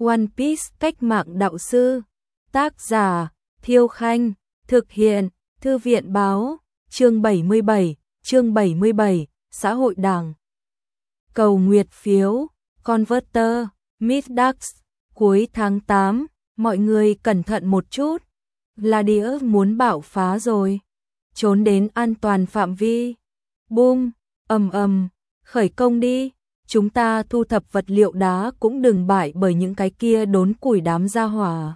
One Piece cách mạng đạo sư. Tác giả Thiêu Khanh. Thực hiện Thư viện Báo. Chương 77, Xã hội đảng. Cầu nguyệt phiếu, Converter, Middax. Cuối tháng 8, mọi người cẩn thận một chút. Gladius muốn bạo phá rồi. Trốn đến an toàn phạm vi. Boom, ầm, khởi công đi. Chúng ta thu thập vật liệu đá cũng đừng bại bởi những cái kia đốn củi đám gia hỏa.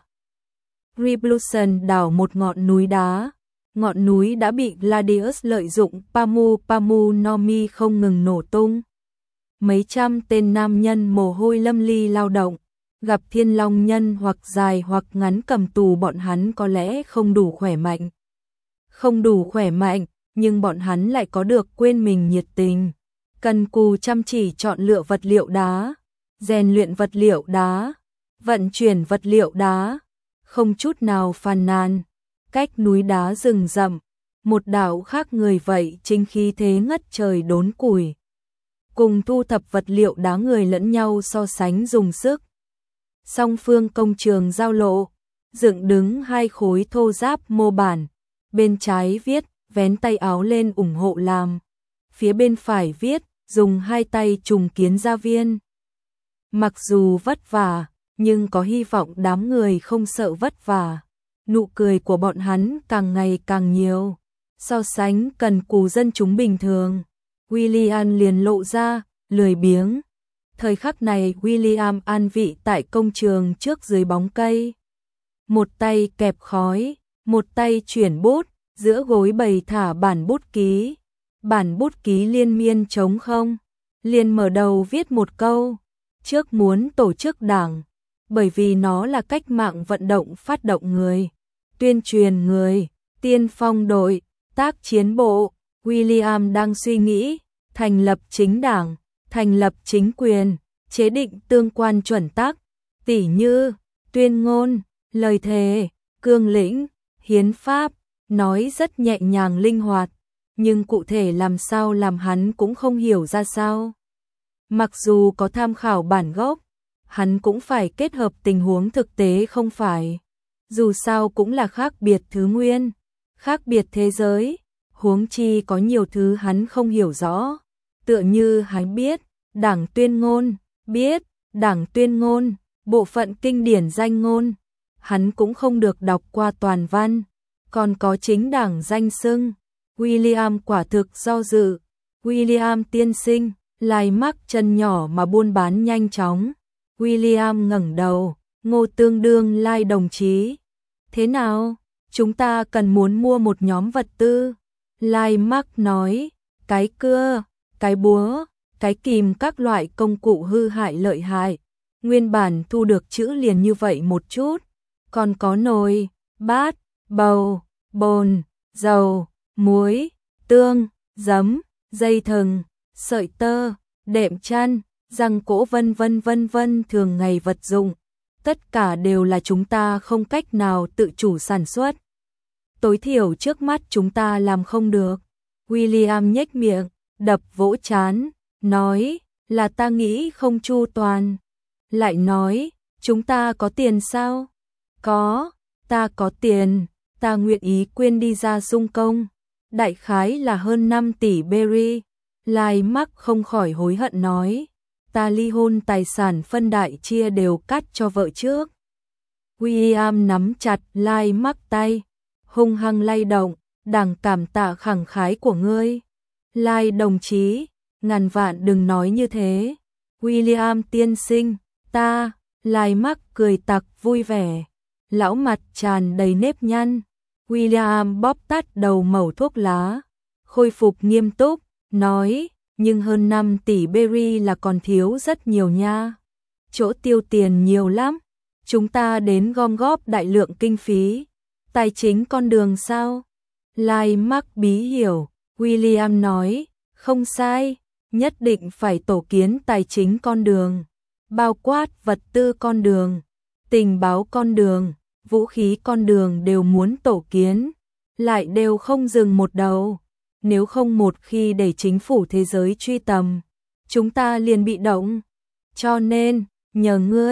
Revolution đào một ngọn núi đá. Ngọn núi đã bị Gladius lợi dụng Pamu no Mi không ngừng nổ tung. Mấy trăm tên nam nhân mồ hôi lâm ly lao động. Gặp thiên long nhân hoặc dài hoặc ngắn cầm tù bọn hắn có lẽ không đủ khỏe mạnh. Không đủ khỏe mạnh, nhưng bọn hắn lại có được quên mình nhiệt tình. Cần cù chăm chỉ chọn lựa vật liệu đá, rèn luyện vật liệu đá, vận chuyển vật liệu đá, không chút nào phàn nàn. Cách núi đá rừng rậm, một đảo khác người vậy chính khí thế ngất trời đốn củi. Cùng thu thập vật liệu đá người lẫn nhau so sánh dùng sức. Song phương công trường giao lộ, dựng đứng hai khối thô ráp mô bản, bên trái viết vén tay áo lên ủng hộ làm, phía bên phải viết dùng hai tay trùng kiến gia viên. Mặc dù vất vả, nhưng có hy vọng đám người không sợ vất vả. Nụ cười của bọn hắn càng ngày càng nhiều. So sánh cần cù dân chúng bình thường, William liền lộ ra lười biếng. Thời khắc này William an vị tại công trường trước dưới bóng cây. Một tay kẹp khói, một tay chuyển bút, giữa gối bày thả bản bút ký. Bản bút ký liên miên trống không. Liền mở đầu viết một câu, trước muốn tổ chức đảng, bởi vì nó là cách mạng vận động phát động người, tuyên truyền người, tiên phong đội, tác chiến bộ. William đang suy nghĩ, thành lập chính đảng, thành lập chính quyền, chế định tương quan chuẩn tắc, tỉ như, tuyên ngôn, lời thề, cương lĩnh, hiến pháp, nói rất nhẹ nhàng linh hoạt, nhưng cụ thể làm sao làm hắn cũng không hiểu ra sao. Mặc dù có tham khảo bản gốc, hắn cũng phải kết hợp tình huống thực tế không phải. Dù sao cũng là khác biệt thứ nguyên, khác biệt thế giới, huống chi có nhiều thứ hắn không hiểu rõ. Tựa như hắn biết, đảng tuyên ngôn, biết, đảng tuyên ngôn, bộ phận kinh điển danh ngôn. Hắn cũng không được đọc qua toàn văn, còn có chính đảng danh xưng. William quả thực do dự. William tiên sinh, lai mắc chân nhỏ mà buôn bán nhanh chóng. William ngẩng đầu, Ngô tương đương lai đồng chí. Thế nào? Chúng ta cần muốn mua một nhóm vật tư. Lai mắc nói, cái cưa, cái búa, cái kìm các loại công cụ hư hại lợi hại. Nguyên bản thu được chữ liền như vậy một chút. Còn có nồi, bát, bầu, bồn, dầu, muối, tương, giấm, dây thừng, sợi tơ, đệm chăn, răng cỗ vân vân thường ngày vật dụng. Tất cả đều là chúng ta không cách nào tự chủ sản xuất. Tối thiểu trước mắt chúng ta làm không được. William nhếch miệng, đập vỗ trán, nói là ta nghĩ không chu toàn. Lại nói, chúng ta có tiền sao? Có, ta có tiền, ta nguyện ý quyên đi ra xung công. Đại khái là hơn 5 tỷ berry. Lai mắc không khỏi hối hận nói, ta ly hôn tài sản phân đại chia đều cắt cho vợ trước. William nắm chặt Lai mắc tay, hung hăng lay động, đảng cảm tạ khẳng khái của ngươi. Lai đồng chí, ngàn vạn đừng nói như thế. William tiên sinh, ta, Lai mắc cười tặc vui vẻ, lão mặt tràn đầy nếp nhăn. William bóp tắt đầu mẩu thuốc lá, khôi phục nghiêm túc, nói, nhưng hơn 5 tỷ berry là còn thiếu rất nhiều nha. Chỗ tiêu tiền nhiều lắm, chúng ta đến gom góp đại lượng kinh phí. Tài chính con đường sao? Lai mắc bí hiểu, William nói, không sai, nhất định phải tổ kiến tài chính con đường, bao quát vật tư con đường, tình báo con đường, vũ khí con đường đều muốn tổ kiến, lại đều không dừng một đầu. Nếu không một khi để chính phủ thế giới truy tầm, chúng ta liền bị động. Cho nên, nhờ ngươi,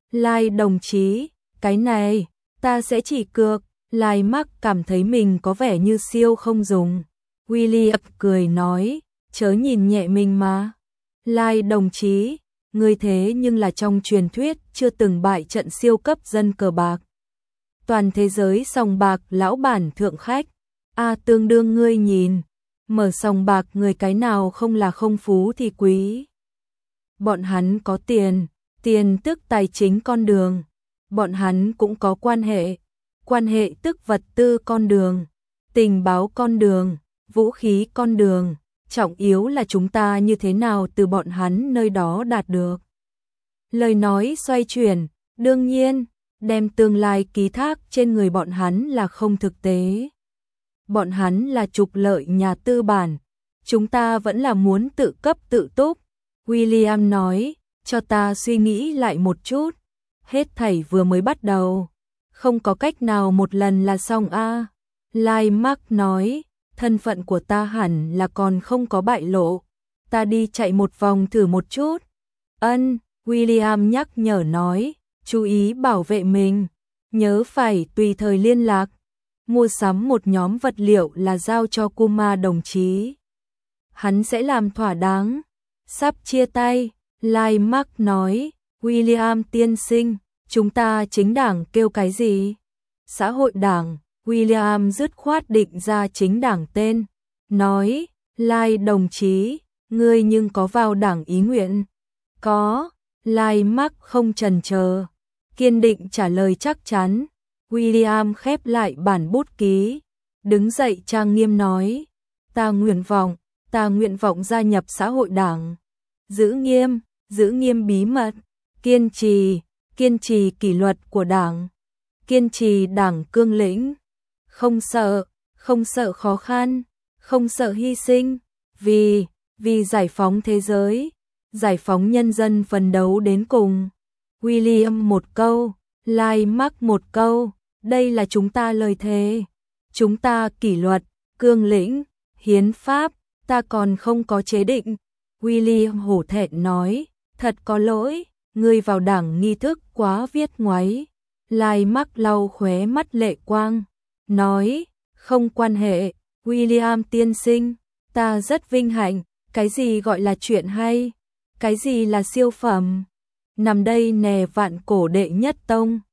Lai đồng chí, cái này, ta sẽ chỉ cược. Lai Mark cảm thấy mình có vẻ như siêu không dùng. William cười nói, chớ nhìn nhẹ mình mà. Lai đồng chí, ngươi thế nhưng là trong truyền thuyết chưa từng bại trận siêu cấp dân cờ bạc. Toàn thế giới sòng bạc lão bản thượng khách. Tương đương ngươi nhìn, mở sòng bạc người cái nào không là không phú thì quý. Bọn hắn có tiền, tiền tức tài chính con đường. Bọn hắn cũng có quan hệ tức vật tư con đường, tình báo con đường, vũ khí con đường. Trọng yếu là chúng ta như thế nào từ bọn hắn nơi đó đạt được. Lời nói xoay chuyển, đương nhiên, đem tương lai ký thác trên người bọn hắn là không thực tế. Bọn hắn là trục lợi nhà tư bản, chúng ta vẫn là muốn tự cấp tự túc. William nói, cho ta suy nghĩ lại một chút, hết thảy vừa mới bắt đầu, không có cách nào một lần là xong a. Lai Mark nói, thân phận của ta hẳn là còn không có bại lộ, ta đi chạy một vòng thử một chút. William nhắc nhở nói, chú ý bảo vệ mình, nhớ phải tùy thời liên lạc. Mua sắm một nhóm vật liệu là giao cho Kuma đồng chí. Hắn sẽ làm thỏa đáng. Sắp chia tay, Lai Mark nói, William tiên sinh, chúng ta chính đảng kêu cái gì? Xã hội đảng. William dứt khoát định ra chính đảng tên. Nói, Lai đồng chí, ngươi nhưng có vào đảng ý nguyện? Có. Lai Mark không chần chờ, kiên định trả lời chắc chắn. William khép lại bản bút ký, đứng dậy trang nghiêm nói, ta nguyện vọng gia nhập xã hội đảng. Giữ nghiêm bí mật, kiên trì kỷ luật của đảng, kiên trì đảng cương lĩnh, không sợ khó khăn, không sợ hy sinh, vì giải phóng thế giới, giải phóng nhân dân phấn đấu đến cùng. William một câu, Lai Mark một câu, đây là chúng ta lời thề. Chúng ta kỷ luật, cương lĩnh, hiến pháp, ta còn không có chế định. William hổ thẹn nói, thật có lỗi, ngươi vào đảng nghi thức quá viết ngoáy. Lai Mark lau khóe mắt lệ quang, nói, không quan hệ, William tiên sinh, ta rất vinh hạnh, cái gì gọi là chuyện hay, cái gì là siêu phẩm. Nằm đây nè vạn cổ đệ nhất tông.